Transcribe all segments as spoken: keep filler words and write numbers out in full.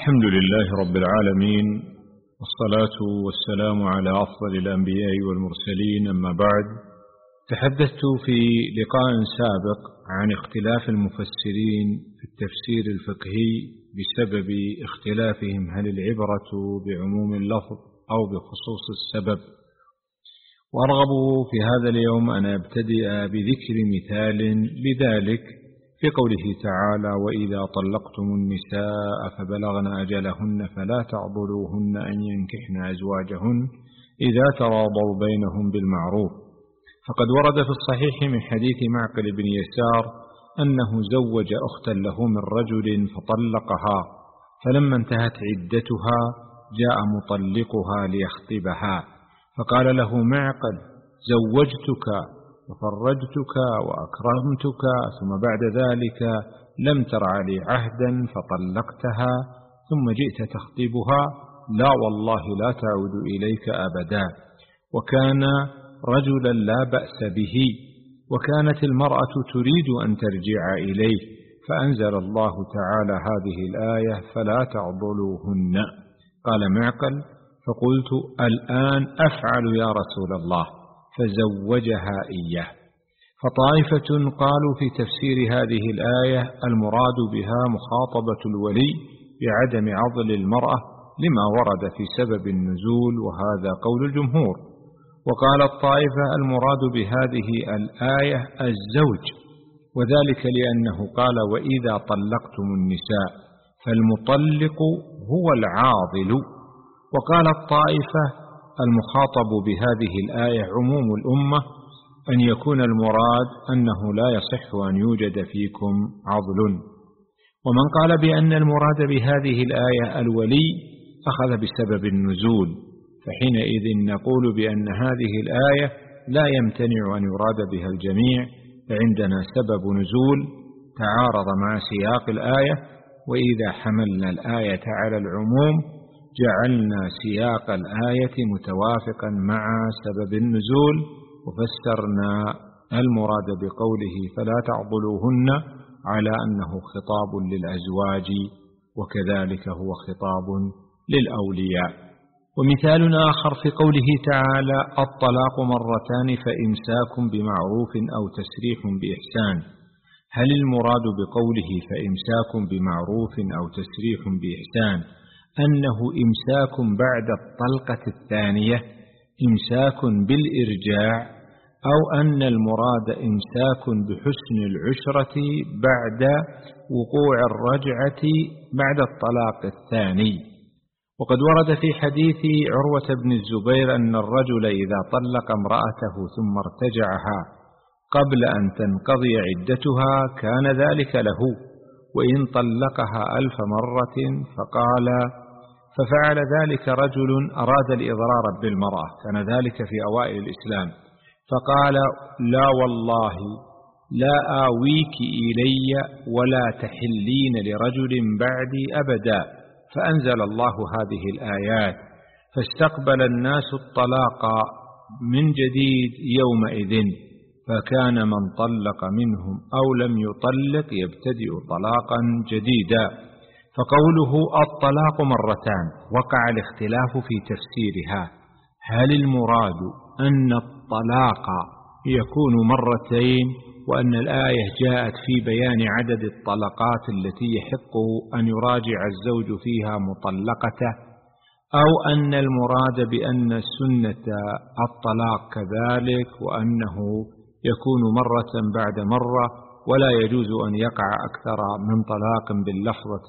الحمد لله رب العالمين، والصلاة والسلام على أفضل الأنبياء والمرسلين، أما بعد. تحدثت في لقاء سابق عن اختلاف المفسرين في التفسير الفقهي بسبب اختلافهم، هل العبرة بعموم اللفظ أو بخصوص السبب؟ وأرغب في هذا اليوم أن أبتدئ بذكر مثال لذلك في قوله تعالى: وإذا طلقتم النساء فبلغن أجلهن فلا تعضلوهن أن ينكحن أزواجهن إذا تراضوا بينهم بالمعروف. فقد ورد في الصحيح من حديث معقل بن يسار أنه زوج أختا له من رجل فطلقها، فلما انتهت عدتها جاء مطلقها ليخطبها، فقال له معقل: زوجتك وفرجتك وأكرمتك، ثم بعد ذلك لم ترع لي عهدا فطلقتها ثم جئت تخطبها، لا والله لا تعود إليك أبدا. وكان رجلا لا بأس به، وكانت المرأة تريد أن ترجع إليه، فأنزل الله تعالى هذه الآية: فلا تعضلوهن. قال معقل: فقلت: الآن أفعل يا رسول الله، فزوجها إياه. فطائفة قالوا في تفسير هذه الآية المراد بها مخاطبة الولي بعدم عضل المرأة لما ورد في سبب النزول، وهذا قول الجمهور. وقال الطائفة المراد بهذه الآية الزوج، وذلك لأنه قال: وإذا طلقتم النساء، فالمطلق هو العاضل. وقال الطائفة المخاطب بهذه الآية عموم الأمة، أن يكون المراد أنه لا يصح أن يوجد فيكم عضل. ومن قال بأن المراد بهذه الآية الولي أخذ بسبب النزول، فحينئذ نقول بأن هذه الآية لا يمتنع أن يراد بها الجميع، فعندنا سبب نزول تعارض مع سياق الآية، وإذا حملنا الآية على العموم جعلنا سياق الآية متوافقا مع سبب النزول، وفسرنا المراد بقوله فلا تعضلوهن على أنه خطاب للأزواج، وكذلك هو خطاب للأولياء. ومثال آخر في قوله تعالى: الطلاق مرتان فإمساك بمعروف أو تسريح بإحسان. هل المراد بقوله فإمساك بمعروف أو تسريح بإحسان أنه إمساك بعد الطلقة الثانية، إمساك بالإرجاع، أو أن المراد إمساك بحسن العشرة بعد وقوع الرجعة بعد الطلاق الثاني؟ وقد ورد في حديث عروة بن الزبير أن الرجل إذا طلق امرأته ثم ارتجعها قبل أن تنقضي عدتها كان ذلك له، وإن طلقها ألف مرة فقال ففعل ذلك رجل أراد الإضرار بالمرأة، كان ذلك في أوائل الإسلام، فقال: لا والله لا آويك إلي ولا تحلين لرجل بعدي أبدا، فأنزل الله هذه الآيات، فاستقبل الناس الطلاق من جديد يومئذ، فكان من طلق منهم أو لم يطلق يبتدئ طلاقا جديدا. فقوله الطلاق مرتان وقع الاختلاف في تفسيرها، هل المراد أن الطلاق يكون مرتين، وأن الآية جاءت في بيان عدد الطلقات التي يحق أن يراجع الزوج فيها مطلقته، أو أن المراد بأن سنة الطلاق كذلك، وأنه يكون مرة بعد مرة ولا يجوز أن يقع أكثر من طلاق باللفظة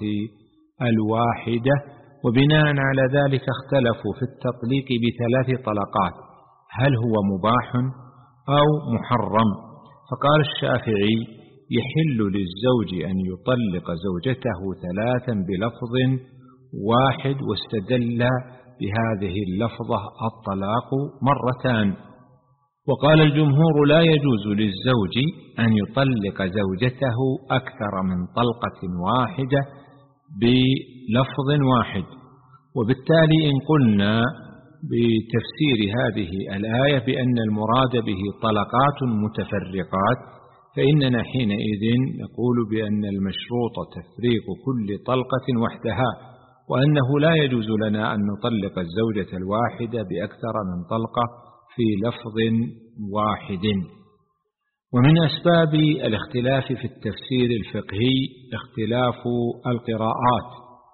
الواحدة. وبناء على ذلك اختلفوا في التطليق بثلاث طلقات، هل هو مباح أو محرم؟ فقال الشافعي: يحل للزوج أن يطلق زوجته ثلاثا بلفظ واحد، واستدل بهذه اللفظة الطلاق مرتان. وقال الجمهور: لا يجوز للزوج أن يطلق زوجته أكثر من طلقة واحدة بلفظ واحد. وبالتالي إن قلنا بتفسير هذه الآية بأن المراد به طلقات متفرقات، فإننا حينئذ نقول بأن المشروط تفريق كل طلقة وحدها، وأنه لا يجوز لنا أن نطلق الزوجة الواحدة بأكثر من طلقة في لفظ واحد. ومن أسباب الاختلاف في التفسير الفقهي اختلاف القراءات،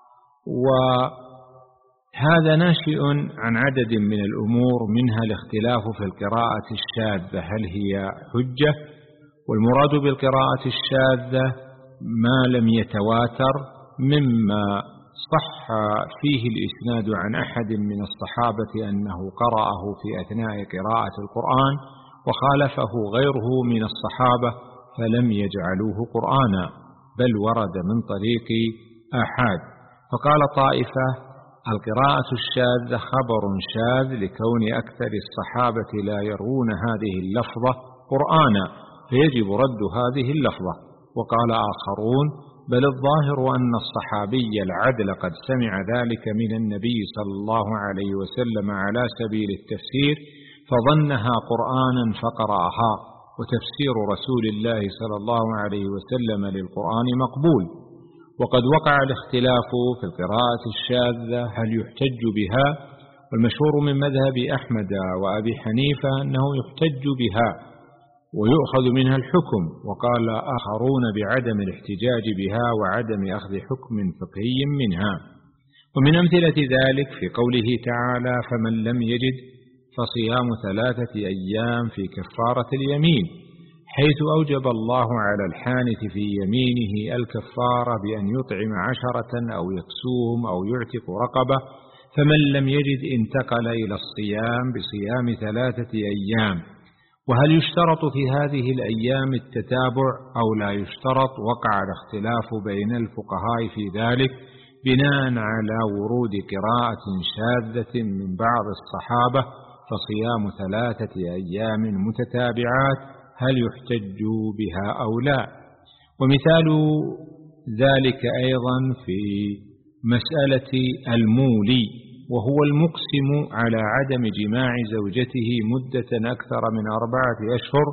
وهذا ناشئ عن عدد من الأمور، منها الاختلاف في القراءة الشاذة هل هي حجة، والمراد بالقراءة الشاذة ما لم يتواتر مما صح فيه الإسناد عن أحد من الصحابة أنه قرأه في أثناء قراءة القرآن وخالفه غيره من الصحابة فلم يجعلوه قرآنا، بل ورد من طريق آحاد. فقال طائفة القراءة الشاذة خبر شاذ لكون أكثر الصحابة لا يرون هذه اللفظة قرآنا فيجب رد هذه اللفظة. وقال آخرون بل الظاهر أن الصحابي العدل قد سمع ذلك من النبي صلى الله عليه وسلم على سبيل التفسير فظنها قرآنا فقرأها، وتفسير رسول الله صلى الله عليه وسلم للقرآن مقبول. وقد وقع الاختلاف في القراءة الشاذة هل يحتج بها، والمشهور من مذهب أحمد وأبي حنيفة أنه يحتج بها ويؤخذ منها الحكم، وقال آخرون بعدم الاحتجاج بها وعدم أخذ حكم فقهي منها. ومن أمثلة ذلك في قوله تعالى فمن لم يجد فصيام ثلاثة أيام في كفارة اليمين، حيث أوجب الله على الحانث في يمينه الكفارة بأن يطعم عشرة أو يكسوهم أو يعتق رقبة، فمن لم يجد انتقل إلى الصيام بصيام ثلاثة أيام. وهل يشترط في هذه الأيام التتابع أو لا يشترط؟ وقع الاختلاف بين الفقهاء في ذلك بناء على ورود قراءة شاذة من بعض الصحابة فصيام ثلاثة أيام متتابعات هل يحتج بها أو لا؟ ومثال ذلك أيضا في مسألة المولي، وهو المقسم على عدم جماع زوجته مدة أكثر من أربعة أشهر،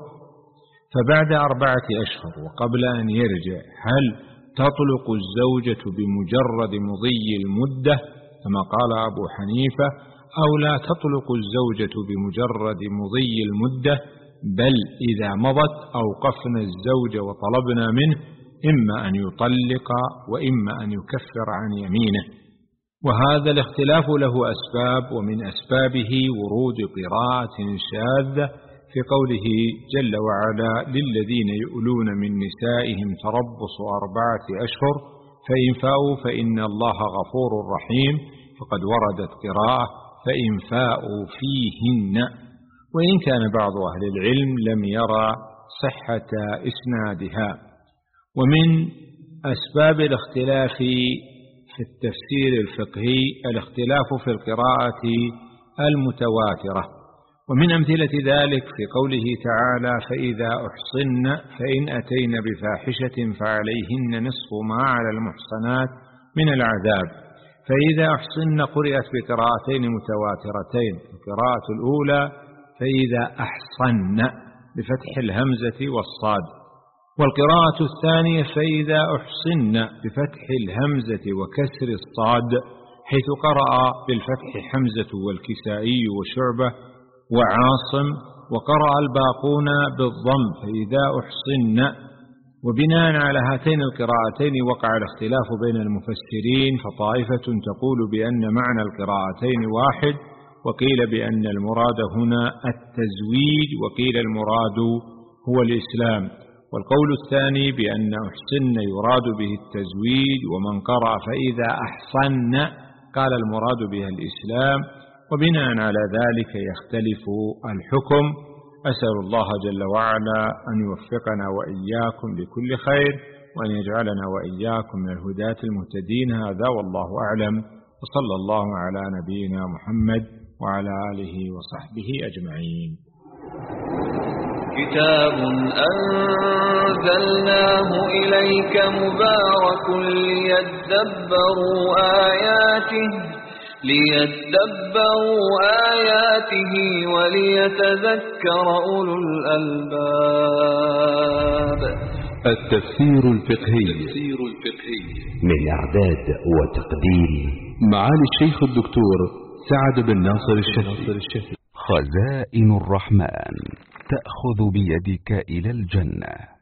فبعد أربعة أشهر وقبل أن يرجع هل تطلق الزوجة بمجرد مضي المدة كما قال أبو حنيفة، أو لا تطلق الزوجة بمجرد مضي المدة، بل إذا مضت أوقفنا الزوج وطلبنا منه إما أن يطلق وإما أن يكفر عن يمينه. وهذا الاختلاف له أسباب، ومن أسبابه ورود قراءة شاذة في قوله جل وعلا للذين يؤلون من نسائهم تربص أربعة أشهر فإن فاءوا فإن الله غفور رحيم، فقد وردت قراءة فإن فاءوا فيهن، وإن كان بعض أهل العلم لم يرى صحة إسنادها. ومن أسباب الاختلاف في التفسير الفقهي الاختلاف في القراءة المتواترة، ومن أمثلة ذلك في قوله تعالى فإذا أحصن فإن أتين بفاحشة فعليهن نصف ما على المحصنات من العذاب. فإذا أحصن قرأت بقراءتين متواترتين، القراءة الأولى فإذا أحصن بفتح الهمزة والصاد، والقراءة الثانية فإذا أحصن بفتح الهمزة وكسر الصاد، حيث قرأ بالفتح حمزة والكسائي وشعبة وعاصم، وقرأ الباقون بالضم فإذا أحصن. وبناء على هاتين القراءتين وقع الاختلاف بين المفسرين، فطائفة تقول بأن معنى القراءتين واحد، وقيل بأن المراد هنا التزويج، وقيل المراد هو الإسلام. والقول الثاني بأن أحصن يراد به التزويج، ومن قرأ فإذا أحصن قال المراد بها الإسلام، وبناء على ذلك يختلف الحكم. أسأل الله جل وعلا أن يوفقنا وإياكم لكل خير، وأن يجعلنا وإياكم من الهداة المهتدين. هذا والله أعلم، وصلى الله على نبينا محمد وعلى آله وصحبه أجمعين. كتاب أنزلناه إليك مبارك ليدبروا آياته ليدبروا آياته وليتذكر أولو الألباب. التفسير الفقهي من إعداد وتقديم معالي الشيخ الدكتور سعد بن ناصر الشهري. خزائن الرحمن تأخذ بيدك إلى الجنة.